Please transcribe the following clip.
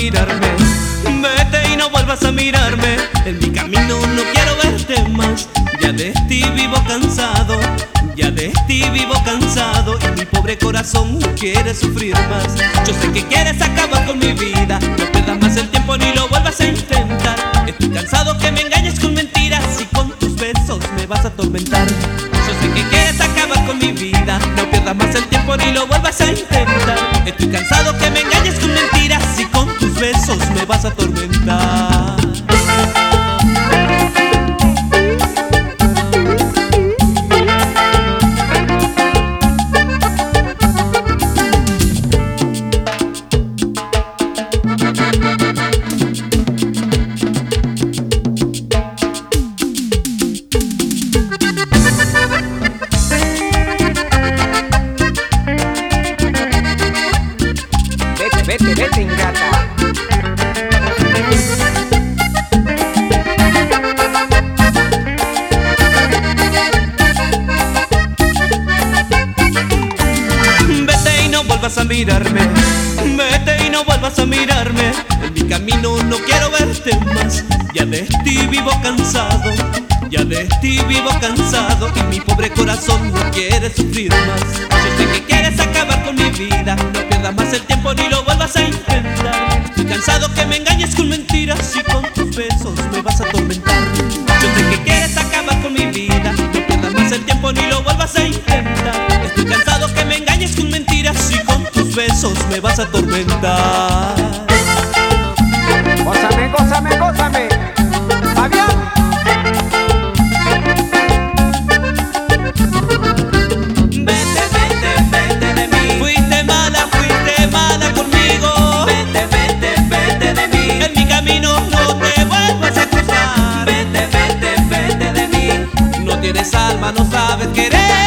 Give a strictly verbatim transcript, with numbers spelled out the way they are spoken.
mirarme. Vete y no vuelvas a mirarme. En mi camino no quiero verte más. Ya de ti vivo cansado, ya de ti vivo cansado. Y mi pobre corazón no quiere sufrir más. Yo sé que quieres acabar con mi vida. No pierdas más el tiempo ni lo vuelvas a intentar. Estoy cansado que me engañes con mentiras y con tus besos me vas a atormentar. Yo sé que quieres acabar con mi vida. No pierdas más el tiempo ni lo vuelvas a intentar. Estoy cansado que me engañes con mentiras y con tus besos me vas a atormentar. Vete, vete, ingrata. Vete y no vuelvas a mirarme. Vete y no vuelvas a mirarme. En mi camino no quiero verte más. Ya de ti vivo cansado, ya de ti vivo cansado. Y mi pobre corazón no quiere sufrir más. Yo sé que quieres acabar con mi vida. No pierdas más el tiempo ni lo vuelvas a intentar. Estoy cansado que me engañes con mentiras y con tus besos me vas a atormentar. Yo sé que quieres acabar con mi vida. No pierdas más el tiempo ni lo vuelvas a intentar. Estoy cansado que me engañes con mentiras y con tus besos me vas a atormentar. Gózame, gózame, gózame. Fabián. Vete, vete, vete de mí. Fuiste mala, fuiste mala conmigo. Vete, vete, vete de mí. En mi camino no te vuelvas a cruzar. Vete, vete, vete de mí. No tienes alma, no sabes querer.